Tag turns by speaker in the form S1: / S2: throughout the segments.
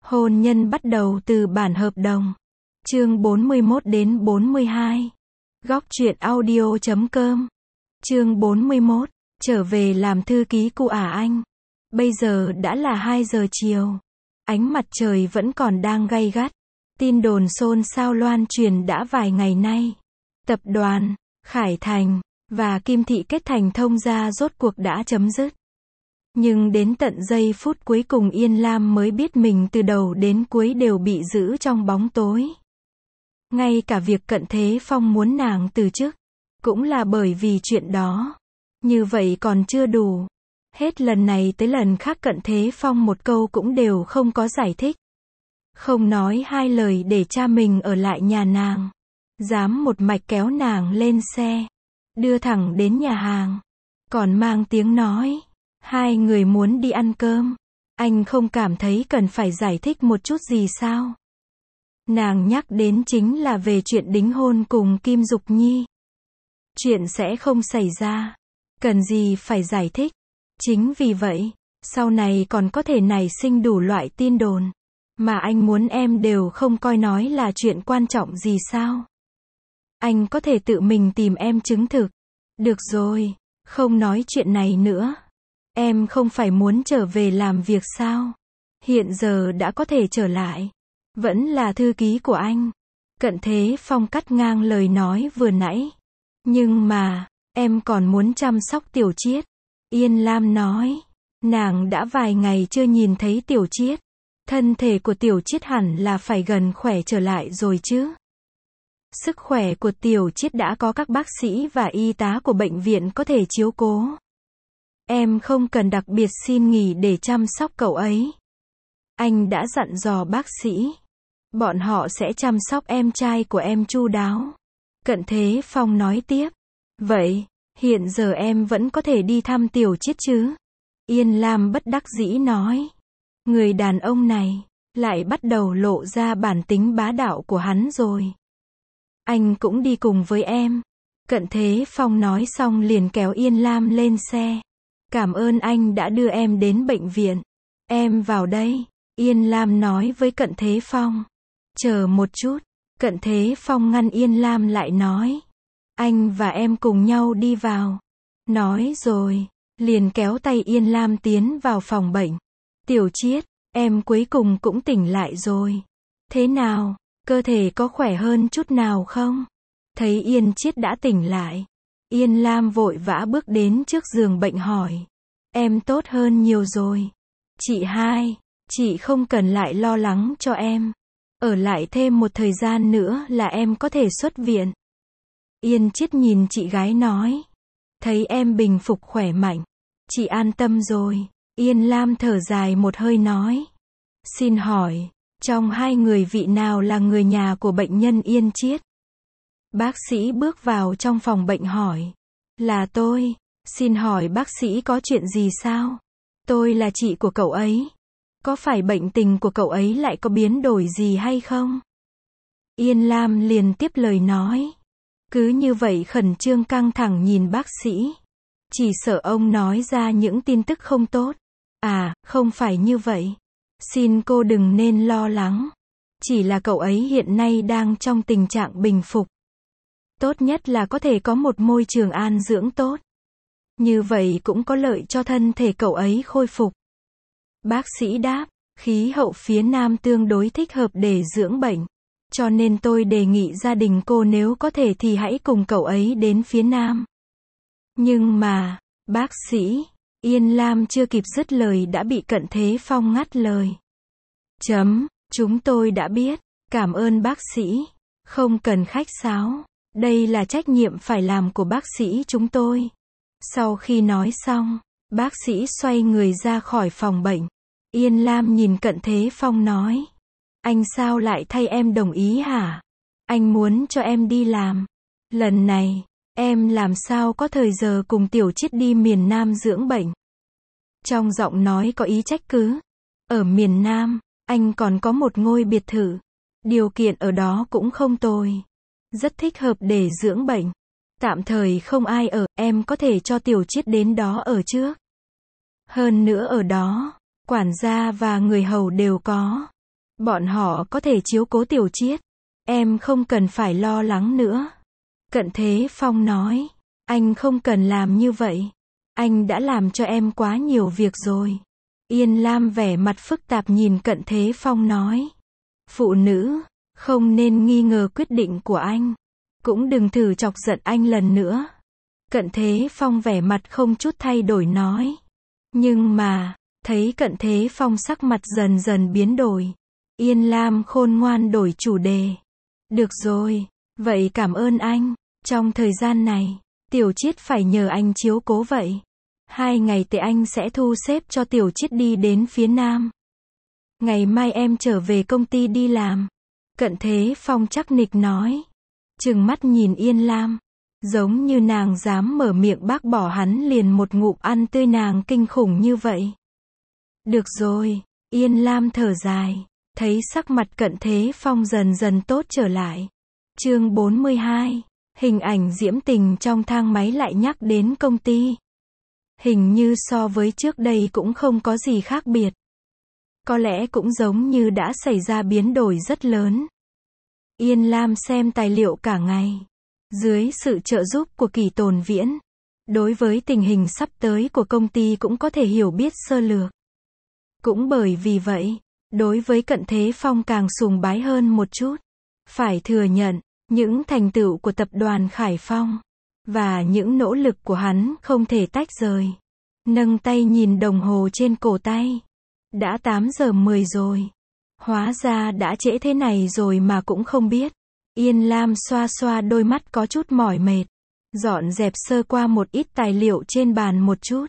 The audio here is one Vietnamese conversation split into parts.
S1: Hôn nhân bắt đầu từ bản hợp đồng. Chương 41 đến 42. Góc truyện audio.com. Chương 41. Trở về làm thư ký cụ anh. Bây giờ đã là 2 giờ chiều. Ánh mặt trời vẫn còn đang gay gắt. Tin đồn xôn xao loan truyền đã vài ngày nay. Tập đoàn Khải Thành và Kim Thị kết thành thông gia rốt cuộc đã chấm dứt. Nhưng đến tận giây phút cuối cùng Yên Lam mới biết mình từ đầu đến cuối đều bị giữ trong bóng tối. Ngay cả việc Cận Thế Phong muốn nàng từ chức, cũng là bởi vì chuyện đó. Như vậy còn chưa đủ. Hết lần này tới lần khác Cận Thế Phong một câu cũng đều không có giải thích. Không nói hai lời để cha mình ở lại nhà nàng. Dám một mạch kéo nàng lên xe. Đưa thẳng đến nhà hàng. Còn mang tiếng nói. Hai người muốn đi ăn cơm. Anh không cảm thấy cần phải giải thích một chút gì sao? Nàng nhắc đến chính là về chuyện đính hôn cùng Kim Dục Nhi. Chuyện sẽ không xảy ra. Cần gì phải giải thích. Chính vì vậy, sau này còn có thể nảy sinh đủ loại tin đồn. Mà anh muốn em đều không coi nói là chuyện quan trọng gì sao? Anh có thể tự mình tìm em chứng thực. Được rồi, không nói chuyện này nữa. Em không phải muốn trở về làm việc sao? Hiện giờ đã có thể trở lại. Vẫn là thư ký của anh. Cận Thế Phong cắt ngang lời nói vừa nãy. Nhưng mà, em còn muốn chăm sóc Tiểu Chiết. Yên Lam nói. Nàng đã vài ngày chưa nhìn thấy Tiểu Chiết. Thân thể của Tiểu Chiết hẳn là phải gần khỏe trở lại rồi chứ. Sức khỏe của Tiểu Chiết đã có các bác sĩ và y tá của bệnh viện có thể chiếu cố. Em không cần đặc biệt xin nghỉ để chăm sóc cậu ấy. Anh đã dặn dò bác sĩ. Bọn họ sẽ chăm sóc em trai của em chu đáo. Cận Thế Phong nói tiếp. Vậy, hiện giờ em vẫn có thể đi thăm Tiểu Chiết chứ? Yên Lam bất đắc dĩ nói. Người đàn ông này, lại bắt đầu lộ ra bản tính bá đạo của hắn rồi. Anh cũng đi cùng với em. Cận Thế Phong nói xong liền kéo Yên Lam lên xe. Cảm ơn anh đã đưa em đến bệnh viện. Em vào đây. Yên Lam nói với Cận Thế Phong. Chờ một chút. Cận Thế Phong ngăn Yên Lam lại nói. Anh và em cùng nhau đi vào. Nói rồi, liền kéo tay Yên Lam tiến vào phòng bệnh. Tiểu Chiết, em cuối cùng cũng tỉnh lại rồi. Thế nào, cơ thể có khỏe hơn chút nào không? Thấy Yên Chiết đã tỉnh lại. Yên Lam vội vã bước đến trước giường bệnh hỏi. Em tốt hơn nhiều rồi. Chị hai, chị không cần lại lo lắng cho em. Ở lại thêm một thời gian nữa là em có thể xuất viện. Yên Chiết nhìn chị gái nói. Thấy em bình phục khỏe mạnh. Chị an tâm rồi. Yên Lam thở dài một hơi nói. Xin hỏi, trong hai người vị nào là người nhà của bệnh nhân Yên Chiết? Bác sĩ bước vào trong phòng bệnh hỏi. Là tôi. Xin hỏi bác sĩ có chuyện gì sao? Tôi là chị của cậu ấy. Có phải bệnh tình của cậu ấy lại có biến đổi gì hay không? Yên Lam liền tiếp lời nói. Cứ như vậy khẩn trương căng thẳng nhìn bác sĩ. Chỉ sợ ông nói ra những tin tức không tốt. À, không phải như vậy. Xin cô đừng nên lo lắng. Chỉ là cậu ấy hiện nay đang trong tình trạng bình phục. Tốt nhất là có thể có một môi trường an dưỡng tốt. Như vậy cũng có lợi cho thân thể cậu ấy khôi phục. Bác sĩ đáp, khí hậu phía Nam tương đối thích hợp để dưỡng bệnh. Cho nên tôi đề nghị gia đình cô nếu có thể thì hãy cùng cậu ấy đến phía Nam. Nhưng mà, bác sĩ, Yên Lam chưa kịp dứt lời đã bị Cận Thế Phong ngắt lời. Chúng tôi đã biết, cảm ơn bác sĩ. Không cần khách sáo. Đây là trách nhiệm phải làm của bác sĩ chúng tôi. Sau khi nói xong, bác sĩ xoay người ra khỏi phòng bệnh. Yên Lam nhìn Cận Thế Phong nói. Anh sao lại thay em đồng ý hả? Anh muốn cho em đi làm. Lần này, em làm sao có thời giờ cùng Tiểu Chiết đi miền Nam dưỡng bệnh? Trong giọng nói có ý trách cứ. Ở miền Nam, anh còn có một ngôi biệt thự. Điều kiện ở đó cũng không tồi. Rất thích hợp để dưỡng bệnh. Tạm thời không ai ở, em có thể cho Tiểu Chiết đến đó ở trước. Hơn nữa ở đó, quản gia và người hầu đều có. Bọn họ có thể chiếu cố Tiểu Chiết. Em không cần phải lo lắng nữa. Cận Thế Phong nói. Anh không cần làm như vậy. Anh đã làm cho em quá nhiều việc rồi. Yên Lam vẻ mặt phức tạp nhìn Cận Thế Phong nói. Phụ nữ, không nên nghi ngờ quyết định của anh. Cũng đừng thử chọc giận anh lần nữa. Cận Thế Phong vẻ mặt không chút thay đổi nói. Nhưng mà, thấy Cận Thế Phong sắc mặt dần dần biến đổi. Yên Lam khôn ngoan đổi chủ đề. Được rồi, vậy cảm ơn anh. Trong thời gian này, Tiểu Chiết phải nhờ anh chiếu cố vậy. 2 ngày tới anh sẽ thu xếp cho Tiểu Chiết đi đến phía Nam. Ngày mai em trở về công ty đi làm. Cận Thế Phong chắc nịch nói. Trừng mắt nhìn Yên Lam. Giống như nàng dám mở miệng bác bỏ hắn liền một ngụm ăn tươi nàng kinh khủng như vậy. Được rồi, Yên Lam thở dài. Thấy sắc mặt Cận Thế Phong dần dần tốt trở lại. Chương 42. Hình ảnh diễm tình trong thang máy lại nhắc đến công ty. Hình như so với trước đây cũng không có gì khác biệt. Có lẽ cũng giống như đã xảy ra biến đổi rất lớn. Yên Lam xem tài liệu cả ngày. Dưới sự trợ giúp của Kỳ Tồn Viễn, đối với tình hình sắp tới của công ty cũng có thể hiểu biết sơ lược. Cũng bởi vì vậy, đối với Cận Thế Phong càng sùng bái hơn một chút. Phải thừa nhận, những thành tựu của tập đoàn Khải Phong và những nỗ lực của hắn không thể tách rời. Nâng tay nhìn đồng hồ trên cổ tay. Đã 8 giờ 10 rồi. Hóa ra đã trễ thế này rồi mà cũng không biết. Yên Lam xoa xoa đôi mắt có chút mỏi mệt. Dọn dẹp sơ qua một ít tài liệu trên bàn một chút.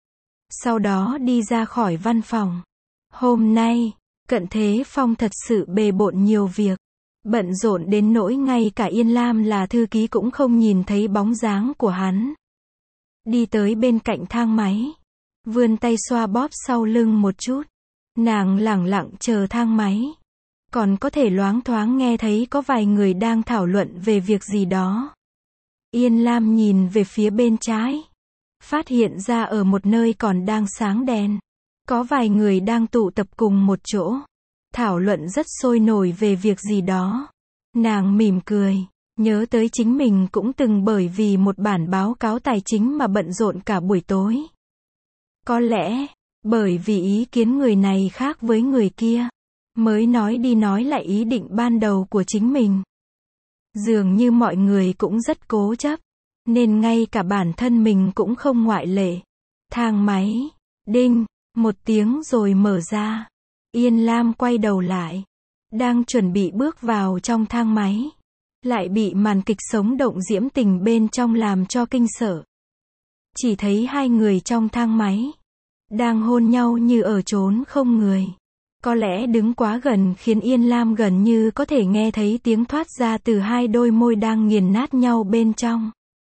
S1: Sau đó đi ra khỏi văn phòng. Hôm nay, Cận Thế Phong thật sự bề bộn nhiều việc. Bận rộn đến nỗi ngay cả Yên Lam là thư ký cũng không nhìn thấy bóng dáng của hắn. Đi tới bên cạnh thang máy. Vươn tay xoa bóp sau lưng một chút. Nàng lẳng lặng chờ thang máy. Còn có thể loáng thoáng nghe thấy có vài người đang thảo luận về việc gì đó. Yên Lam nhìn về phía bên trái. Phát hiện ra ở một nơi còn đang sáng đèn. Có vài người đang tụ tập cùng một chỗ. Thảo luận rất sôi nổi về việc gì đó. Nàng mỉm cười. Nhớ tới chính mình cũng từng bởi vì một bản báo cáo tài chính mà bận rộn cả buổi tối. Có lẽ, bởi vì ý kiến người này khác với người kia, mới nói đi nói lại ý định ban đầu của chính mình. Dường như mọi người cũng rất cố chấp, nên ngay cả bản thân mình cũng không ngoại lệ. Thang máy, đinh, một tiếng rồi mở ra. Yên Lam quay đầu lại, đang chuẩn bị bước vào trong thang máy, lại bị màn kịch sống động diễm tình bên trong làm cho kinh sợ. Chỉ thấy hai người trong thang máy đang hôn nhau như ở chốn không người. Có lẽ đứng quá gần khiến Yên Lam gần như có thể nghe thấy tiếng thoát ra từ hai đôi môi đang nghiền nát nhau bên trong.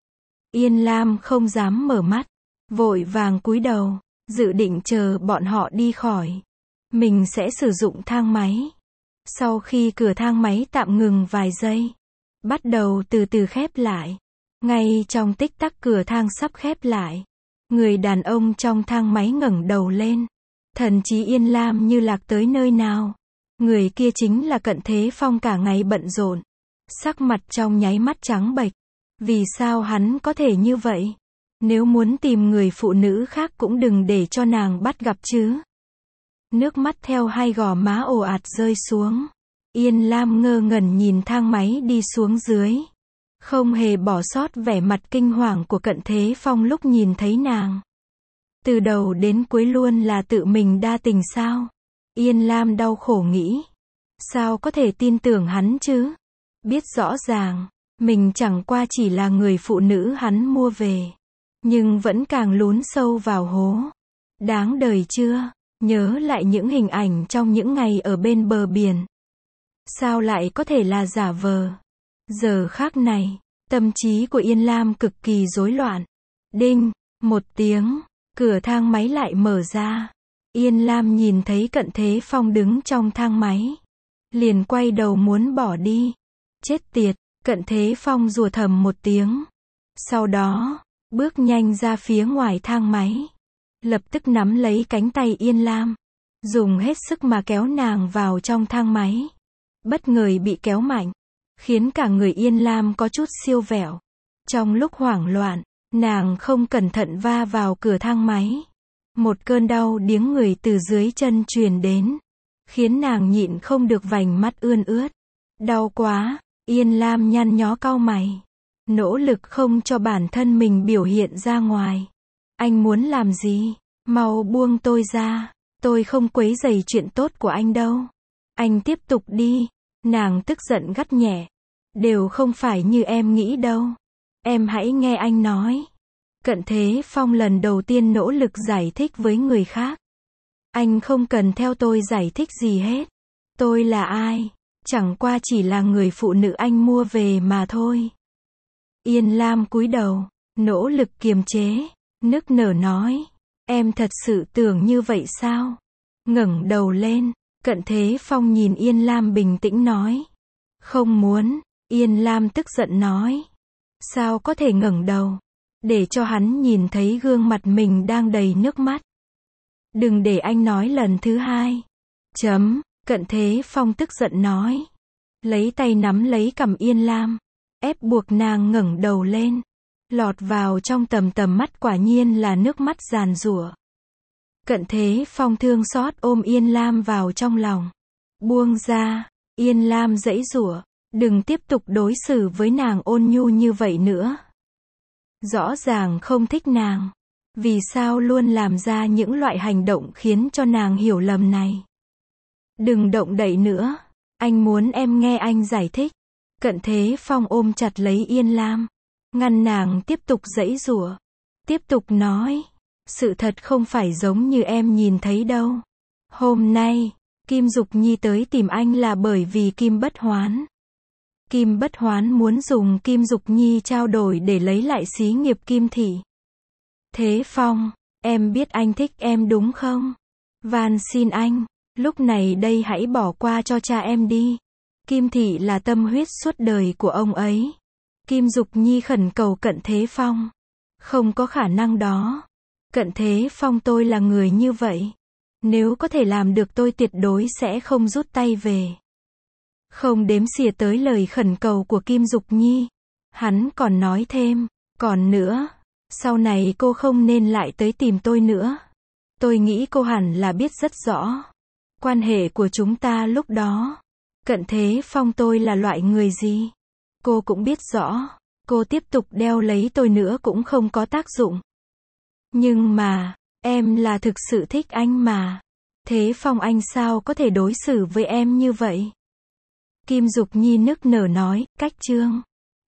S1: Yên Lam không dám mở mắt, vội vàng cúi đầu, dự định chờ bọn họ đi khỏi. Mình sẽ sử dụng thang máy. Sau khi cửa thang máy tạm ngừng vài giây, bắt đầu từ từ khép lại. Ngay trong tích tắc cửa thang sắp khép lại, người đàn ông trong thang máy ngẩng đầu lên. Thần trí Yên Lam như lạc tới nơi nào. Người kia chính là Cận Thế Phong cả ngày bận rộn. Sắc mặt trong nháy mắt trắng bệch. Vì sao hắn có thể như vậy? Nếu muốn tìm người phụ nữ khác cũng đừng để cho nàng bắt gặp chứ. Nước mắt theo hai gò má ồ ạt rơi xuống. Yên Lam ngơ ngẩn nhìn thang máy đi xuống dưới. Không hề bỏ sót vẻ mặt kinh hoàng của Cận Thế Phong lúc nhìn thấy nàng. Từ đầu đến cuối luôn là tự mình đa tình sao? Yên Lam đau khổ nghĩ. Sao có thể tin tưởng hắn chứ? Biết rõ ràng, mình chẳng qua chỉ là người phụ nữ hắn mua về. Nhưng vẫn càng lún sâu vào hố. Đáng đời chưa? Nhớ lại những hình ảnh trong những ngày ở bên bờ biển. Sao lại có thể là giả vờ? Giờ khắc này, tâm trí của Yên Lam cực kỳ rối loạn. Đinh, một tiếng, cửa thang máy lại mở ra. Yên Lam nhìn thấy Cận Thế Phong đứng trong thang máy. Liền quay đầu muốn bỏ đi. Chết tiệt, Cận Thế Phong rủa thầm một tiếng. Sau đó, bước nhanh ra phía ngoài thang máy. Lập tức nắm lấy cánh tay Yên Lam. dùng hết sức mà kéo nàng vào trong thang máy. Bất ngờ bị kéo mạnh, khiến cả người Yên Lam có chút siêu vẹo. Trong lúc hoảng loạn, nàng không cẩn thận va vào cửa thang máy. Một cơn đau điếng người từ dưới chân truyền đến, khiến nàng nhịn không được vành mắt ươn ướt. Đau quá, Yên Lam nhăn nhó cau mày, nỗ lực không cho bản thân mình biểu hiện ra ngoài. Anh muốn làm gì? Mau buông tôi ra, tôi không quấy rầy chuyện tốt của anh đâu. Anh tiếp tục đi. Nàng tức giận gắt nhẹ. Đều không phải như em nghĩ đâu. Em hãy nghe anh nói. Cận Thế Phong lần đầu tiên nỗ lực giải thích với người khác. Anh không cần theo tôi giải thích gì hết. Tôi là ai? Chẳng qua chỉ là người phụ nữ anh mua về mà thôi. Yên Lam cúi đầu, nỗ lực kiềm chế, nức nở nói. Em thật sự tưởng như vậy sao? Ngẩng đầu lên, Cận Thế Phong nhìn Yên Lam bình tĩnh nói. Không muốn. Yên Lam tức giận nói. Sao có thể ngẩng đầu? Để cho hắn nhìn thấy gương mặt mình đang đầy nước mắt. Đừng để anh nói lần thứ hai. Cận Thế Phong tức giận nói. Lấy tay nắm lấy cằm Yên Lam, ép buộc nàng ngẩng đầu lên. Lọt vào trong tầm mắt quả nhiên là nước mắt giàn giụa. Cận Thế Phong thương xót ôm Yên Lam vào trong lòng. Buông ra. Yên Lam giãy giụa. Đừng tiếp tục đối xử với nàng ôn nhu như vậy nữa. Rõ ràng không thích nàng. Vì sao luôn làm ra những loại hành động khiến cho nàng hiểu lầm này? Đừng động đậy nữa. Anh muốn em nghe anh giải thích. Cận Thế Phong ôm chặt lấy Yên Lam, ngăn nàng tiếp tục giãy giụa. Tiếp tục nói. Sự thật không phải giống như em nhìn thấy đâu. Hôm nay, Kim Dục Nhi tới tìm anh là bởi vì Kim Bất Hoán. Kim Bất Hoán muốn dùng Kim Dục Nhi trao đổi để lấy lại xí nghiệp Kim Thị. Thế Phong, em biết anh thích em đúng không? Van xin anh, lúc này đây hãy bỏ qua cho cha em đi. Kim Thị là tâm huyết suốt đời của ông ấy. Kim Dục Nhi khẩn cầu Cận Thế Phong. Không có khả năng đó. Cận Thế Phong, tôi là người như vậy. Nếu có thể làm được tôi tuyệt đối sẽ không rút tay về. Không đếm xỉa tới lời khẩn cầu của Kim Dục Nhi. Hắn còn nói thêm. Còn nữa, sau này cô không nên lại tới tìm tôi nữa. Tôi nghĩ cô hẳn là biết rất rõ quan hệ của chúng ta lúc đó. Cận Thế Phong, tôi là loại người gì? Cô cũng biết rõ. Cô tiếp tục đeo lấy tôi nữa cũng không có tác dụng. Nhưng mà, em là thực sự thích anh mà. Thế Phong, anh sao có thể đối xử với em như vậy? Kim Dục Nhi nức nở nói. Cách chương